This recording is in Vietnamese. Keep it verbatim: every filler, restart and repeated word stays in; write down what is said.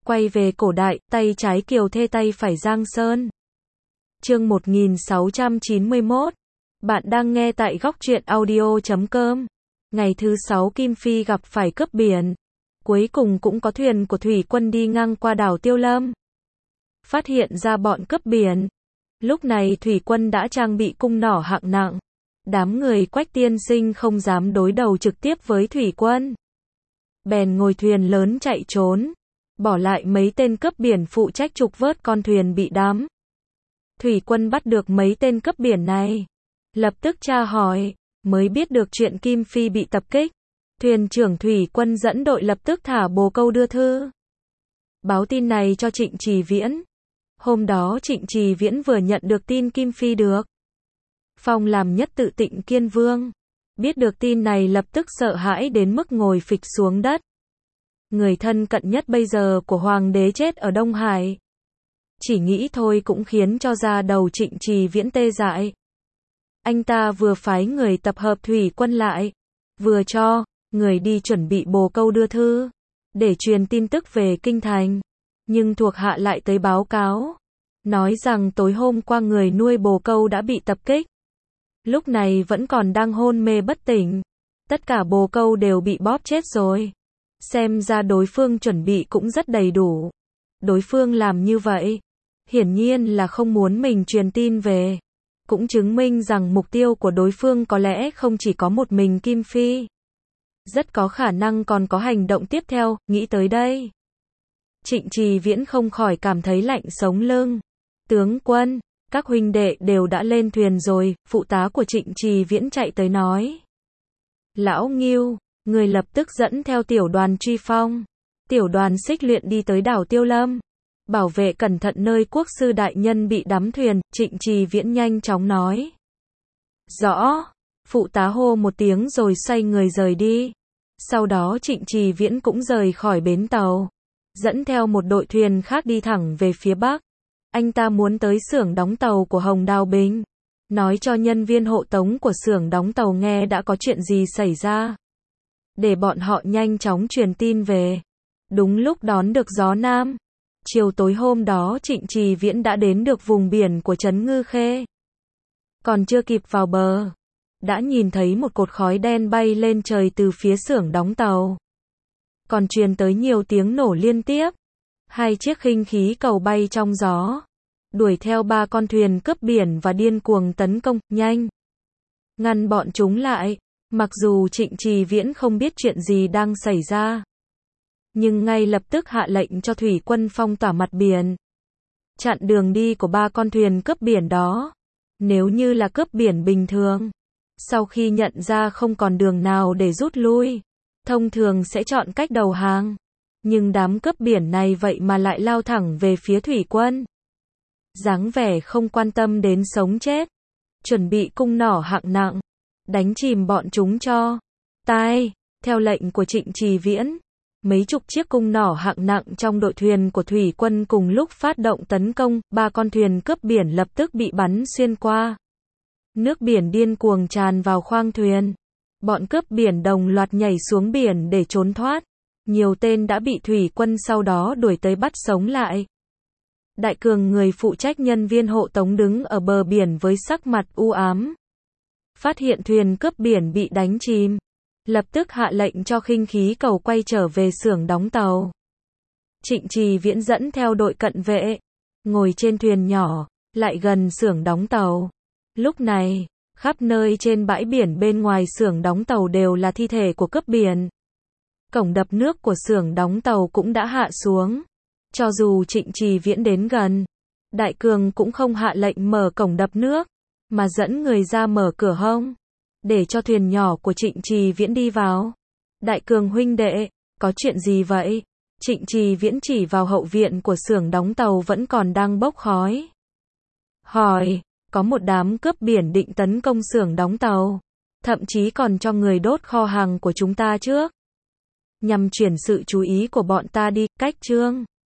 Quay về cổ đại, tay trái Kiều Thê tay phải Giang Sơn. Chương một nghìn sáu trăm chín mươi mốt. Bạn đang nghe tại góc truyện audio chấm com. Ngày thứ sáu Kim Phi gặp phải cướp biển. Cuối cùng cũng có thuyền của thủy quân đi ngang qua đảo Tiêu Lâm. Phát hiện ra bọn cướp biển. Lúc này thủy quân đã trang bị cung nỏ hạng nặng. Đám người Quách tiên sinh không dám đối đầu trực tiếp với thủy quân. Bèn ngồi thuyền lớn chạy trốn. Bỏ lại mấy tên cướp biển phụ trách trục vớt con thuyền bị đắm. Thủy quân bắt được mấy tên cướp biển này. Lập tức tra hỏi, mới biết được chuyện Kim Phi bị tập kích. Thuyền trưởng thủy quân dẫn đội lập tức thả bồ câu đưa thư. Báo tin này cho Trịnh Trì Viễn. Hôm đó Trịnh Trì Viễn vừa nhận được tin Kim Phi được phong làm nhất tự Tịnh Kiên Vương. Biết được tin này lập tức sợ hãi đến mức ngồi phịch xuống đất. Người thân cận nhất bây giờ của hoàng đế chết ở Đông Hải. Chỉ nghĩ thôi cũng khiến cho da đầu Trịnh Trì Viễn tê dại. Anh ta vừa phái người tập hợp thủy quân lại, vừa cho người đi chuẩn bị bồ câu đưa thư, để truyền tin tức về kinh thành. Nhưng thuộc hạ lại tới báo cáo, nói rằng tối hôm qua người nuôi bồ câu đã bị tập kích. Lúc này vẫn còn đang hôn mê bất tỉnh. Tất cả bồ câu đều bị bóp chết rồi. Xem ra đối phương chuẩn bị cũng rất đầy đủ. Đối phương làm như vậy, hiển nhiên là không muốn mình truyền tin về. Cũng chứng minh rằng mục tiêu của đối phương có lẽ không chỉ có một mình Kim Phi. Rất có khả năng còn có hành động tiếp theo, nghĩ tới đây. Trịnh Trì Viễn không khỏi cảm thấy lạnh sống lưng. Tướng quân, các huynh đệ đều đã lên thuyền rồi, phụ tá của Trịnh Trì Viễn chạy tới nói. Lão Ngưu, người lập tức dẫn theo tiểu đoàn truy phong. Tiểu đoàn xích luyện đi tới đảo Tiêu Lâm. Bảo vệ cẩn thận nơi quốc sư đại nhân bị đắm thuyền, Trịnh Trì Viễn nhanh chóng nói. Rõ, phụ tá hô một tiếng rồi xoay người rời đi. Sau đó Trịnh Trì Viễn cũng rời khỏi bến tàu. Dẫn theo một đội thuyền khác đi thẳng về phía bắc. Anh ta muốn tới xưởng đóng tàu của Hồng Đào Bình. Nói cho nhân viên hộ tống của xưởng đóng tàu nghe đã có chuyện gì xảy ra. Để bọn họ nhanh chóng truyền tin về. Đúng lúc đón được gió nam. Chiều tối hôm đó Trịnh Trì Viễn đã đến được vùng biển của Trấn Ngư Khê. Còn chưa kịp vào bờ, đã nhìn thấy một cột khói đen bay lên trời từ phía xưởng đóng tàu. Còn truyền tới nhiều tiếng nổ liên tiếp. Hai chiếc khinh khí cầu bay trong gió, đuổi theo ba con thuyền cướp biển và điên cuồng tấn công, nhanh ngăn bọn chúng lại. Mặc dù Trịnh Trì Viễn không biết chuyện gì đang xảy ra, nhưng ngay lập tức hạ lệnh cho thủy quân phong tỏa mặt biển, chặn đường đi của ba con thuyền cướp biển đó. Nếu như là cướp biển bình thường, sau khi nhận ra không còn đường nào để rút lui, thông thường sẽ chọn cách đầu hàng. Nhưng đám cướp biển này vậy mà lại lao thẳng về phía thủy quân. Dáng vẻ không quan tâm đến sống chết. Chuẩn bị cung nỏ hạng nặng, đánh chìm bọn chúng cho tai. Theo lệnh của Trịnh Trì Viễn, mấy chục chiếc cung nỏ hạng nặng trong đội thuyền của thủy quân cùng lúc phát động tấn công. Ba con thuyền cướp biển lập tức bị bắn xuyên qua. Nước biển điên cuồng tràn vào khoang thuyền. Bọn cướp biển đồng loạt nhảy xuống biển để trốn thoát. Nhiều tên đã bị thủy quân sau đó đuổi tới bắt sống lại. Đại Cường, người phụ trách nhân viên hộ tống, đứng ở bờ biển với sắc mặt u ám. Phát hiện thuyền cướp biển bị đánh chìm, lập tức hạ lệnh cho khinh khí cầu quay trở về xưởng đóng tàu. Trịnh Trì Viễn dẫn theo đội cận vệ, ngồi trên thuyền nhỏ, lại gần xưởng đóng tàu. Lúc này, khắp nơi trên bãi biển bên ngoài xưởng đóng tàu đều là thi thể của cướp biển. Cổng đập nước của xưởng đóng tàu cũng đã hạ xuống. Cho dù Trịnh Trì Viễn đến gần, Đại Cường cũng không hạ lệnh mở cổng đập nước, mà dẫn người ra mở cửa hông, để cho thuyền nhỏ của Trịnh Trì Viễn đi vào. Đại Cường huynh đệ, có chuyện gì vậy? Trịnh Trì Viễn chỉ vào hậu viện của xưởng đóng tàu vẫn còn đang bốc khói. Hỏi, có một đám cướp biển định tấn công xưởng đóng tàu, thậm chí còn cho người đốt kho hàng của chúng ta trước, nhằm chuyển sự chú ý của bọn ta đi. Cách chương